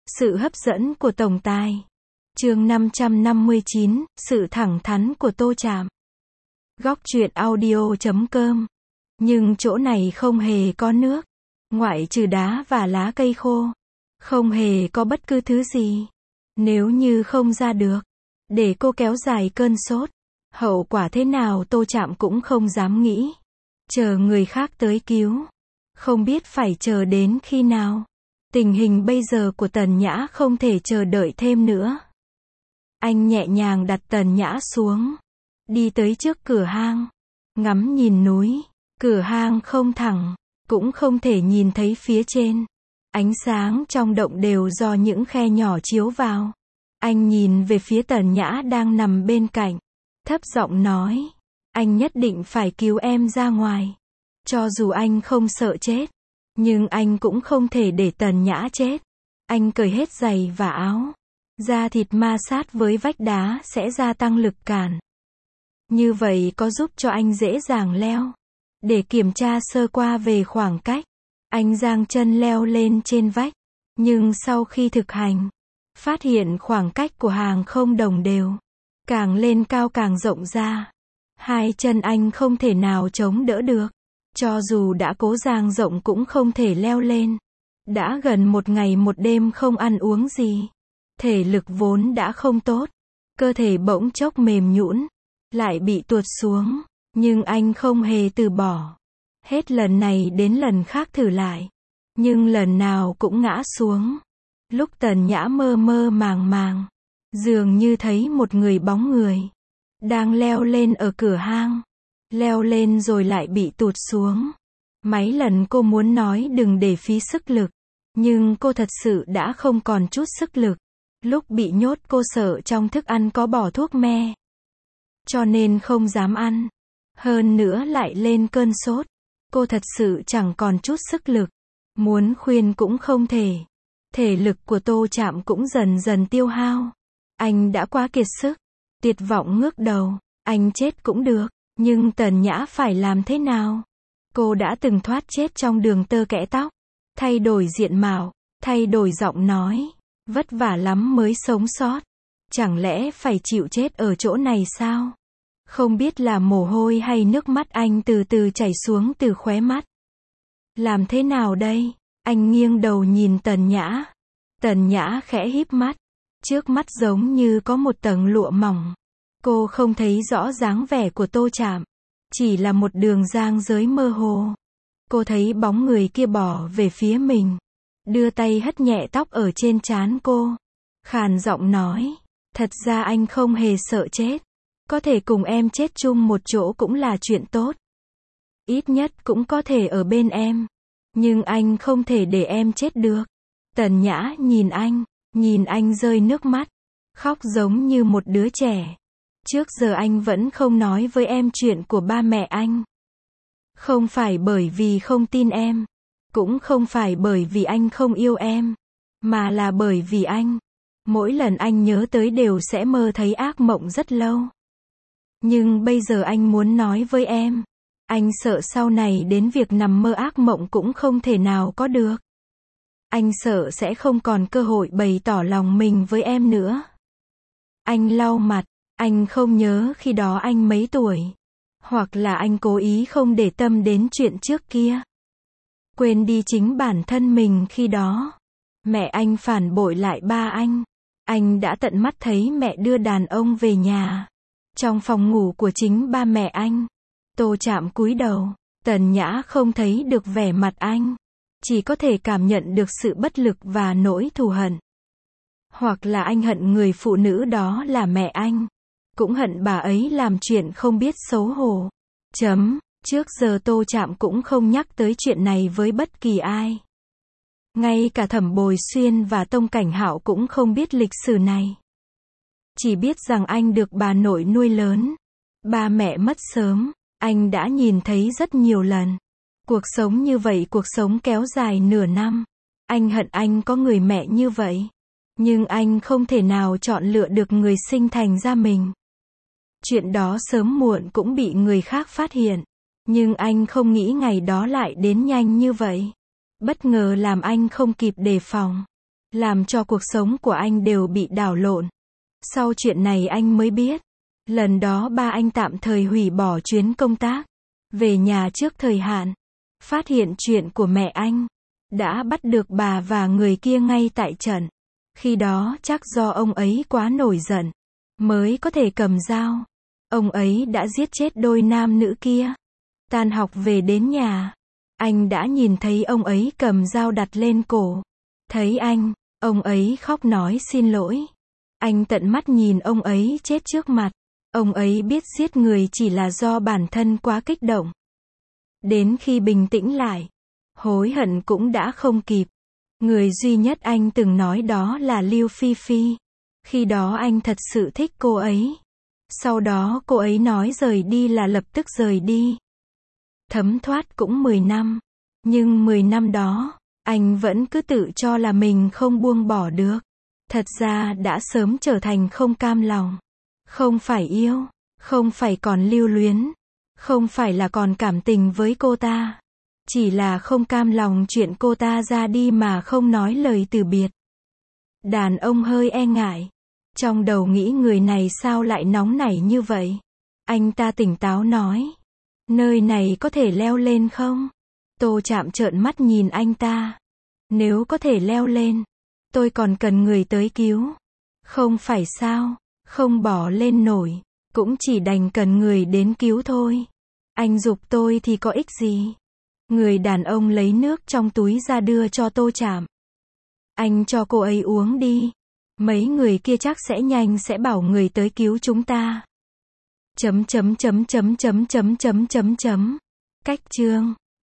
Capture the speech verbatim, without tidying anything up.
Sự hấp dẫn của tổng tài. Chương năm trăm năm mươi chín, sự thẳng thắn của Tô Trạm. Góc truyện audio chấm com. Nhưng chỗ này không hề có nước, ngoại trừ đá và lá cây khô. Không hề có bất cứ thứ gì. Nếu như không ra được, để cô kéo dài cơn sốt, hậu quả thế nào Tô Trạm cũng không dám nghĩ. Chờ người khác tới cứu. Không biết phải chờ đến khi nào. Tình hình bây giờ của Tần Nhã không thể chờ đợi thêm nữa. Anh nhẹ nhàng đặt Tần Nhã xuống. Đi tới trước cửa hang. Ngắm nhìn núi. Cửa hang không thẳng. Cũng không thể nhìn thấy phía trên. Ánh sáng trong động đều do những khe nhỏ chiếu vào. Anh nhìn về phía Tần Nhã đang nằm bên cạnh. Thấp giọng nói. Anh nhất định phải cứu em ra ngoài. Cho dù anh không sợ chết. Nhưng anh cũng không thể để Tần Nhã chết. Anh cởi hết giày và áo. Da thịt ma sát với vách đá sẽ gia tăng lực cản. Như vậy có giúp cho anh dễ dàng leo. Để kiểm tra sơ qua về khoảng cách. Anh giang chân leo lên trên vách. Nhưng sau khi thực hành, phát hiện khoảng cách của hàng không đồng đều. Càng lên cao càng rộng ra. Hai chân anh không thể nào chống đỡ được. Cho dù đã cố giang rộng cũng không thể leo lên. Đã gần một ngày một đêm không ăn uống gì. Thể lực vốn đã không tốt. Cơ thể bỗng chốc mềm nhũn, lại bị tuột xuống. Nhưng anh không hề từ bỏ. Hết lần này đến lần khác thử lại. Nhưng lần nào cũng ngã xuống. Lúc Tần Nhã mơ mơ màng màng, dường như thấy một người bóng người đang leo lên ở cửa hang. Leo lên rồi lại bị tụt xuống. Mấy lần cô muốn nói đừng để phí sức lực. Nhưng cô thật sự đã không còn chút sức lực. Lúc bị nhốt cô sợ trong thức ăn có bỏ thuốc me. Cho nên không dám ăn. Hơn nữa lại lên cơn sốt. Cô thật sự chẳng còn chút sức lực. Muốn khuyên cũng không thể. Thể lực của Tô Trạm cũng dần dần tiêu hao. Anh đã quá kiệt sức. Tuyệt vọng ngước đầu. Anh chết cũng được. Nhưng Tần Nhã phải làm thế nào? Cô đã từng thoát chết trong đường tơ kẽ tóc. Thay đổi diện mạo. Thay đổi giọng nói. Vất vả lắm mới sống sót. Chẳng lẽ phải chịu chết ở chỗ này sao? Không biết là mồ hôi hay nước mắt anh từ từ chảy xuống từ khóe mắt. Làm thế nào đây? Anh nghiêng đầu nhìn Tần Nhã. Tần Nhã khẽ híp mắt. Trước mắt giống như có một tầng lụa mỏng. Cô không thấy rõ dáng vẻ của Tô Trạm. Chỉ là một đường giang giới mơ hồ. Cô thấy bóng người kia bỏ về phía mình. Đưa tay hất nhẹ tóc ở trên trán cô. Khàn giọng nói. Thật ra anh không hề sợ chết. Có thể cùng em chết chung một chỗ cũng là chuyện tốt. Ít nhất cũng có thể ở bên em. Nhưng anh không thể để em chết được. Tần Nhã nhìn anh. Nhìn anh rơi nước mắt. Khóc giống như một đứa trẻ. Trước giờ anh vẫn không nói với em chuyện của ba mẹ anh. Không phải bởi vì không tin em. Cũng không phải bởi vì anh không yêu em. Mà là bởi vì anh. Mỗi lần anh nhớ tới đều sẽ mơ thấy ác mộng rất lâu. Nhưng bây giờ anh muốn nói với em. Anh sợ sau này đến việc nằm mơ ác mộng cũng không thể nào có được. Anh sợ sẽ không còn cơ hội bày tỏ lòng mình với em nữa. Anh lau mặt. Anh không nhớ khi đó anh mấy tuổi. Hoặc là anh cố ý không để tâm đến chuyện trước kia. Quên đi chính bản thân mình khi đó. Mẹ anh phản bội lại ba anh. Anh đã tận mắt thấy mẹ đưa đàn ông về nhà. Trong phòng ngủ của chính ba mẹ anh. Tô Trạm cúi đầu. Tần Nhã không thấy được vẻ mặt anh. Chỉ có thể cảm nhận được sự bất lực và nỗi thù hận. Hoặc là anh hận người phụ nữ đó là mẹ anh. Cũng hận bà ấy làm chuyện không biết xấu hổ. Chấm. Trước giờ Tô Trạm cũng không nhắc tới chuyện này với bất kỳ ai. Ngay cả Thẩm Bồi Xuyên và Tông Cảnh Hạo cũng không biết lịch sử này. Chỉ biết rằng anh được bà nội nuôi lớn. Ba mẹ mất sớm. Anh đã nhìn thấy rất nhiều lần. Cuộc sống như vậy, cuộc sống kéo dài nửa năm. Anh hận anh có người mẹ như vậy. Nhưng anh không thể nào chọn lựa được người sinh thành ra mình. Chuyện đó sớm muộn cũng bị người khác phát hiện. Nhưng anh không nghĩ ngày đó lại đến nhanh như vậy. Bất ngờ làm anh không kịp đề phòng. làm cho cuộc sống của anh đều bị đảo lộn. Sau chuyện này anh mới biết, lần đó ba anh tạm thời hủy bỏ chuyến công tác, về nhà trước thời hạn. Phát hiện chuyện của mẹ anh, đã bắt được bà và người kia ngay tại trận. Khi đó chắc do ông ấy quá nổi giận, mới có thể cầm dao. Ông ấy đã giết chết đôi nam nữ kia. Tan học về đến nhà, anh đã nhìn thấy ông ấy cầm dao đặt lên cổ. Thấy anh, ông ấy khóc nói xin lỗi. Anh tận mắt nhìn ông ấy chết trước mặt. Ông ấy biết giết người chỉ là do bản thân quá kích động. Đến khi bình tĩnh lại, hối hận cũng đã không kịp. Người duy nhất anh từng nói đó là Lưu Phi Phi. Khi đó anh thật sự thích cô ấy. Sau đó cô ấy nói rời đi là lập tức rời đi. Thấm thoát cũng mười năm. Nhưng mười năm đó, anh vẫn cứ tự cho là mình không buông bỏ được. Thật ra đã sớm trở thành không cam lòng. Không phải yêu, không phải còn lưu luyến, không phải là còn cảm tình với cô ta. Chỉ là không cam lòng chuyện cô ta ra đi mà không nói lời từ biệt. Đàn ông hơi e ngại. Trong đầu nghĩ người này sao lại nóng nảy như vậy. Anh ta tỉnh táo nói. Nơi này có thể leo lên không? Tô Trạm trợn mắt nhìn anh ta. Nếu có thể leo lên, tôi còn cần người tới cứu. Không phải sao, không bỏ lên nổi, cũng chỉ đành cần người đến cứu thôi. Anh giục tôi thì có ích gì? Người đàn ông lấy nước trong túi ra đưa cho Tô Trạm. Anh cho cô ấy uống đi. Mấy người kia chắc sẽ nhanh sẽ bảo người tới cứu chúng ta. Chấm chấm chấm chấm chấm chấm chấm chấm chấm. Cách chương